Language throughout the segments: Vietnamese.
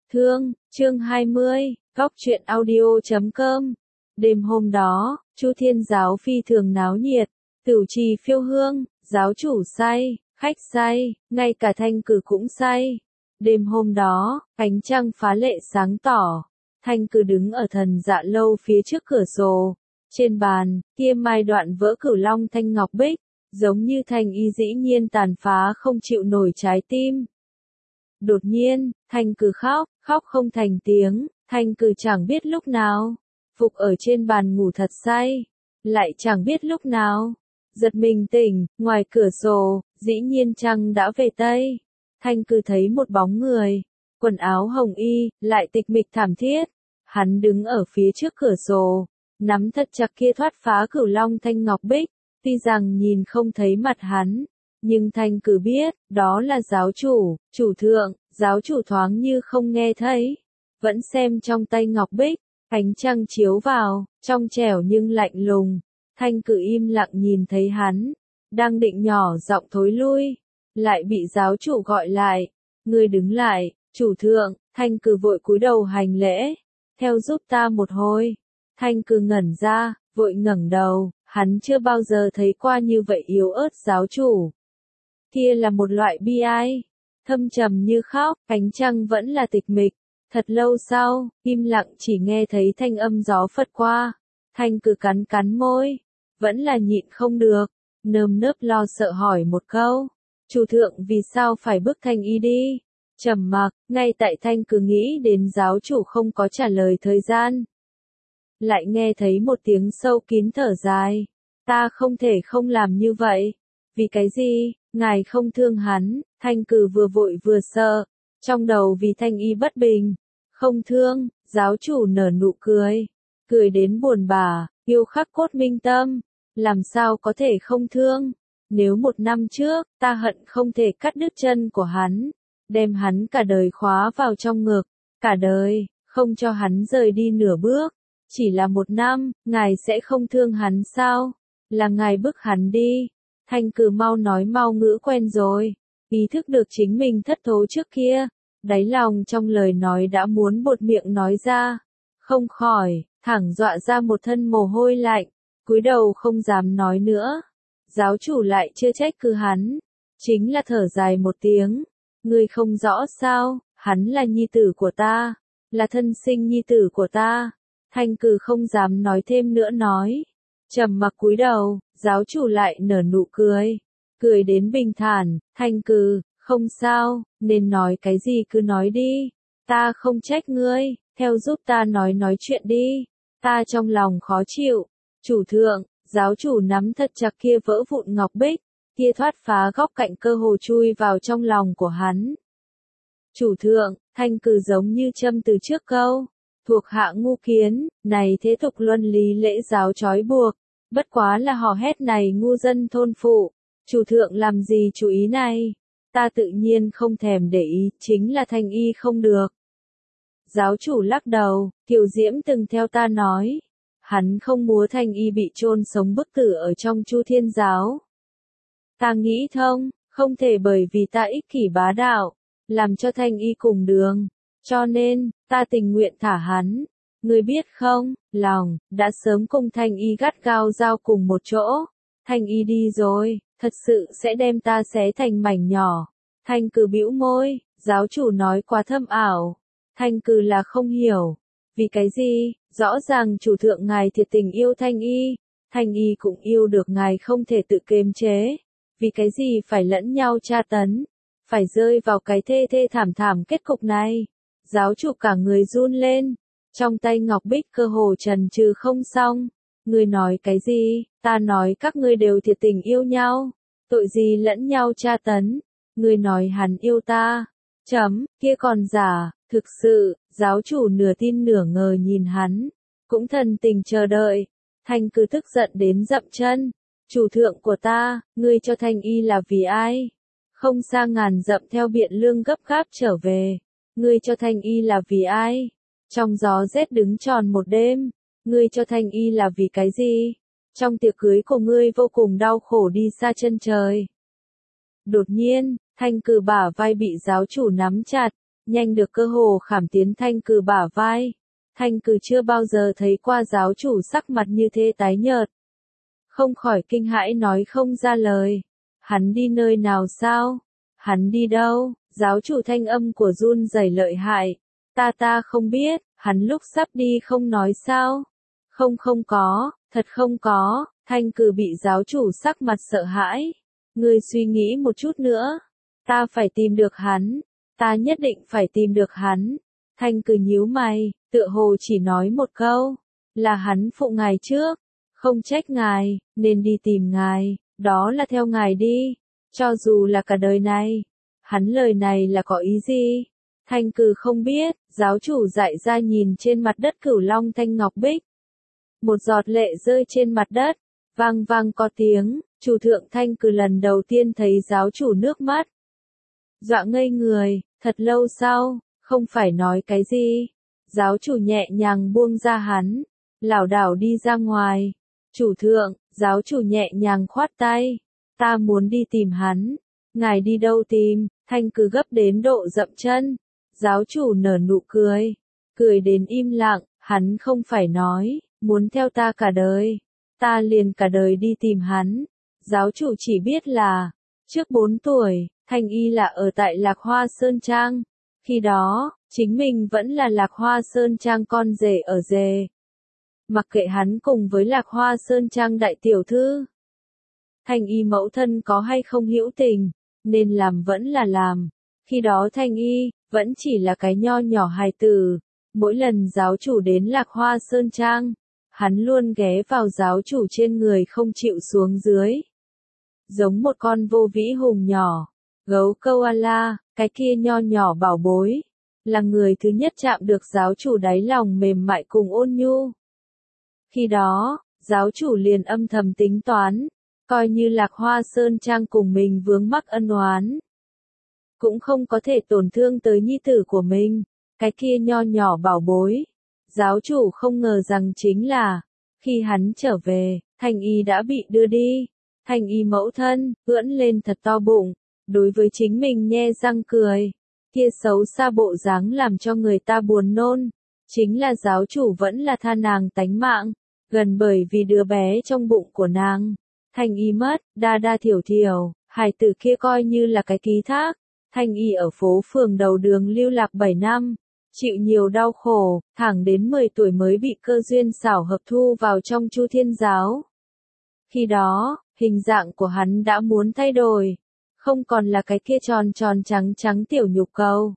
Thương, chương 20, Góc truyện audio.com. Đêm hôm đó, Chu Thiên giáo phi thường náo nhiệt, tửu trì phiêu hương, giáo chủ say, khách say, ngay cả Thanh Cử cũng say. Đêm hôm đó, ánh trăng phá lệ sáng tỏ, Thanh Cử đứng ở Thần Dạ lâu phía trước cửa sổ. Trên bàn, kia mai đoạn vỡ cửu long thanh ngọc bích, giống như Thanh Y dĩ nhiên tàn phá không chịu nổi trái tim. Đột nhiên, Thanh Cử khóc không thành tiếng, Thanh Cử chẳng biết lúc nào, phục ở trên bàn ngủ thật say, lại chẳng biết lúc nào, giật mình tỉnh, ngoài cửa sổ, dĩ nhiên trăng đã về Tây. Thanh Cử thấy một bóng người, quần áo hồng y, lại tịch mịch thảm thiết, hắn đứng ở phía trước cửa sổ, nắm thật chặt kia thoát phá cửu long thanh ngọc bích, tuy rằng nhìn không thấy mặt hắn. Nhưng Thanh Cử biết, đó là giáo chủ, chủ thượng, giáo chủ thoáng như không nghe thấy. Vẫn xem trong tay ngọc bích, ánh trăng chiếu vào, trong trẻo nhưng lạnh lùng. Thanh Cử im lặng nhìn thấy hắn, đang định nhỏ giọng thối lui, lại bị giáo chủ gọi lại. Ngươi đứng lại, chủ thượng. Thanh Cử vội cúi đầu hành lễ, theo giúp ta một hồi. Thanh Cử ngẩn ra, vội ngẩng đầu, hắn chưa bao giờ thấy qua như vậy yếu ớt giáo chủ. Kia là một loại bi ai, thâm trầm như khóc, ánh trăng vẫn là tịch mịch. Thật lâu sau, im lặng chỉ nghe thấy thanh âm gió phất qua. Thanh Cử cắn môi, vẫn là nhịn không được, nơm nớp lo sợ hỏi một câu. Chủ thượng vì sao phải bức Thanh Y đi? Trầm mặc, ngay tại Thanh Cử nghĩ đến giáo chủ không có trả lời thời gian. Lại nghe thấy một tiếng sâu kín thở dài. Ta không thể không làm như vậy. Vì cái gì? Ngài không thương hắn. Thanh Cử vừa vội vừa sợ, trong đầu vì Thanh Y bất bình. Không thương, giáo chủ nở nụ cười, cười đến buồn bã, yêu khắc cốt minh tâm. Làm sao có thể không thương? Nếu 1 năm trước, ta hận không thể cắt đứt chân của hắn, đem hắn cả đời khóa vào trong ngực, cả đời, không cho hắn rời đi nửa bước. Chỉ là 1 năm, ngài sẽ không thương hắn sao? Là ngài bức hắn đi. Thanh Cử mau nói mau ngữ quen rồi, ý thức được chính mình thất thố trước kia, đáy lòng trong lời nói đã muốn buột miệng nói ra, không khỏi, thẳng dọa ra một thân mồ hôi lạnh, cúi đầu không dám nói nữa. Giáo chủ lại chưa trách cứ hắn, chính là thở dài một tiếng, ngươi không rõ sao, hắn là nhi tử của ta, là thân sinh nhi tử của ta. Thanh Cử không dám nói thêm nữa nói, trầm mặc cúi đầu. Giáo chủ lại nở nụ cười, cười đến bình thản. Thanh Cử, không sao, nên nói cái gì cứ nói đi, ta không trách ngươi, theo giúp ta nói chuyện đi, ta trong lòng khó chịu. Chủ thượng, giáo chủ nắm thật chặt kia vỡ vụn ngọc bích, kia thoát phá góc cạnh cơ hồ chui vào trong lòng của hắn. Chủ thượng, Thanh Cử giống như châm từ trước câu, thuộc hạ ngu kiến, này thế tục luân lý lễ giáo trói buộc. Bất quá là hò hét này ngu dân thôn phụ, chủ thượng làm gì chú ý này, ta tự nhiên không thèm để ý, chính là Thanh Y không được. Giáo chủ lắc đầu, Kiều Diễm từng theo ta nói, hắn không muốn Thanh Y bị chôn sống bức tử ở trong Chu Thiên giáo. Ta nghĩ thông, không thể bởi vì ta ích kỷ bá đạo, làm cho Thanh Y cùng đường, cho nên, ta tình nguyện thả hắn. Ngươi biết không, lòng, đã sớm cùng Thanh Y gắt gao giao cùng một chỗ. Thanh Y đi rồi, thật sự sẽ đem ta xé thành mảnh nhỏ. Thanh Cử bĩu môi, giáo chủ nói quá thâm ảo. Thanh Cử là không hiểu. Vì cái gì, rõ ràng chủ thượng ngài thiệt tình yêu Thanh Y. Thanh Y cũng yêu được ngài không thể tự kiềm chế. Vì cái gì phải lẫn nhau tra tấn, phải rơi vào cái thê thảm kết cục này. Giáo chủ cả người run lên. Trong tay ngọc bích cơ hồ trần trừ không xong. Ngươi nói cái gì? Ta nói các ngươi đều thiệt tình yêu nhau. Tội gì lẫn nhau tra tấn? Ngươi nói hắn yêu ta. Kia còn giả, thực sự. Giáo chủ nửa tin nửa ngờ nhìn hắn, cũng thần tình chờ đợi. Thanh Cử tức giận đến dậm chân. Chủ thượng của ta, ngươi cho Thanh Y là vì ai? Không xa ngàn dặm theo Biện Lương gấp gáp trở về. Ngươi cho Thanh Y là vì ai? Trong gió rét đứng tròn một đêm, ngươi cho Thanh Y là vì cái gì? Trong tiệc cưới của ngươi vô cùng đau khổ đi xa chân trời. Đột nhiên, Thanh Cử bả vai bị giáo chủ nắm chặt, nhanh được cơ hồ khảm tiến Thanh Cử bả vai. Thanh Cử chưa bao giờ thấy qua giáo chủ sắc mặt như thế tái nhợt. Không khỏi kinh hãi nói không ra lời. Hắn đi nơi nào sao? Hắn đi đâu? Giáo chủ thanh âm của run rẩy lợi hại. Ta không biết, hắn lúc sắp đi không nói sao? Không có, thật không có. Thanh Cử bị giáo chủ sắc mặt sợ hãi. Ngươi suy nghĩ một chút nữa. Ta phải tìm được hắn. Ta nhất định phải tìm được hắn. Thanh Cử nhíu mày, tựa hồ chỉ nói một câu. Là hắn phụ ngài trước. Không trách ngài, nên đi tìm ngài. Đó là theo ngài đi. Cho dù là cả đời này. Hắn lời này là có ý gì? Thanh Cử không biết. Giáo chủ dại ra nhìn trên mặt đất Cửu Long thanh ngọc bích. Một giọt lệ rơi trên mặt đất. Vang vang có tiếng. Chủ thượng Thanh Cử lần đầu tiên thấy giáo chủ nước mắt. Dọa ngây người. Thật lâu sau, không phải nói cái gì. Giáo chủ nhẹ nhàng buông ra hắn. Lảo đảo đi ra ngoài. Chủ thượng, giáo chủ nhẹ nhàng khoát tay. Ta muốn đi tìm hắn. Ngài đi đâu tìm? Thanh Cử gấp đến độ dậm chân. Giáo chủ nở nụ cười. Cười đến im lặng, hắn không phải nói, muốn theo ta cả đời. Ta liền cả đời đi tìm hắn. Giáo chủ chỉ biết là, trước 4 tuổi, Thanh Y là ở tại Lạc Hoa Sơn Trang. Khi đó, chính mình vẫn là Lạc Hoa Sơn Trang con rể ở rể. Mặc kệ hắn cùng với Lạc Hoa Sơn Trang đại tiểu thư. Thanh Y mẫu thân có hay không hữu tình, nên làm vẫn là làm. Khi đó Thanh Y, vẫn chỉ là cái nho nhỏ hài tử. Mỗi lần giáo chủ đến Lạc Hoa Sơn Trang, hắn luôn ghé vào giáo chủ trên người không chịu xuống dưới. Giống một con vô vĩ hùng nhỏ, gấu koala, cái kia nho nhỏ bảo bối, là người thứ nhất chạm được giáo chủ đáy lòng mềm mại cùng ôn nhu. Khi đó, giáo chủ liền âm thầm tính toán, coi như Lạc Hoa Sơn Trang cùng mình vướng mắc ân oán. Cũng không có thể tổn thương tới nhi tử của mình, cái kia nho nhỏ bảo bối. Giáo chủ không ngờ rằng chính là, khi hắn trở về, Thanh Y đã bị đưa đi. Thanh Y mẫu thân, ưỡn lên thật to bụng, đối với chính mình nhe răng cười. Kia xấu xa bộ dáng làm cho người ta buồn nôn. Chính là giáo chủ vẫn là tha nàng tánh mạng, gần bởi vì đứa bé trong bụng của nàng. Thanh Y mất, đa đa thiểu thiểu, hài tử kia coi như là cái ký thác. Thanh Y ở phố phường đầu đường lưu lạc 7 năm, chịu nhiều đau khổ, thẳng đến 10 tuổi mới bị cơ duyên xảo hợp thu vào trong Chu Thiên Giáo. Khi đó, hình dạng của hắn đã muốn thay đổi, không còn là cái kia tròn tròn trắng trắng tiểu nhục cầu.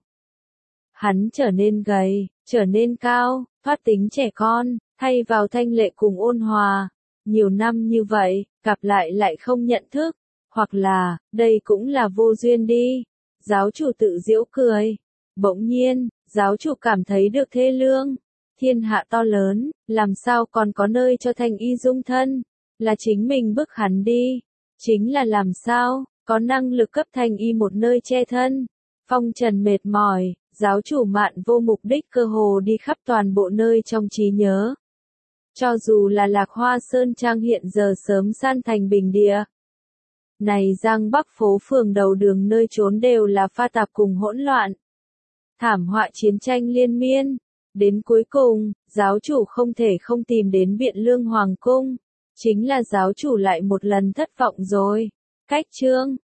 Hắn trở nên gầy, trở nên cao, thoát tính trẻ con, thay vào thanh lệ cùng ôn hòa. Nhiều năm như vậy, gặp lại không nhận thức, hoặc là, đây cũng là vô duyên đi. Giáo chủ tự giễu cười. Bỗng nhiên, giáo chủ cảm thấy được thê lương. Thiên hạ to lớn, làm sao còn có nơi cho Thanh Y dung thân? Là chính mình bức hắn đi. Chính là làm sao, có năng lực cấp Thanh Y một nơi che thân. Phong trần mệt mỏi, giáo chủ mạn vô mục đích cơ hồ đi khắp toàn bộ nơi trong trí nhớ. Cho dù là Lạc Hoa Sơn Trang hiện giờ sớm san thành bình địa. Này Giang Bắc phố phường đầu đường nơi trốn đều là pha tạp cùng hỗn loạn. Thảm họa chiến tranh liên miên. Đến cuối cùng, giáo chủ không thể không tìm đến Biện Lương Hoàng Cung. Chính là giáo chủ lại một lần thất vọng rồi. Cách chương